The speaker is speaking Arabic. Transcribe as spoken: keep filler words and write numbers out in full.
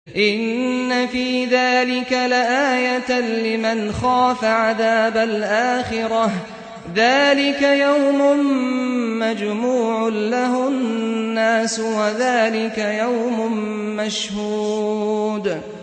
إِنَّ فِي ذَلِكَ لَآيَةً لِمَنْ خَافَ عَذَابَ الْآخِرَةِ ۚ ذَلِكَ يَوْمٌ مَّجْمُوعٌ لَّهُ النَّاسُ وَذَلِكَ يَوْمٌ مَّشْهُودٌ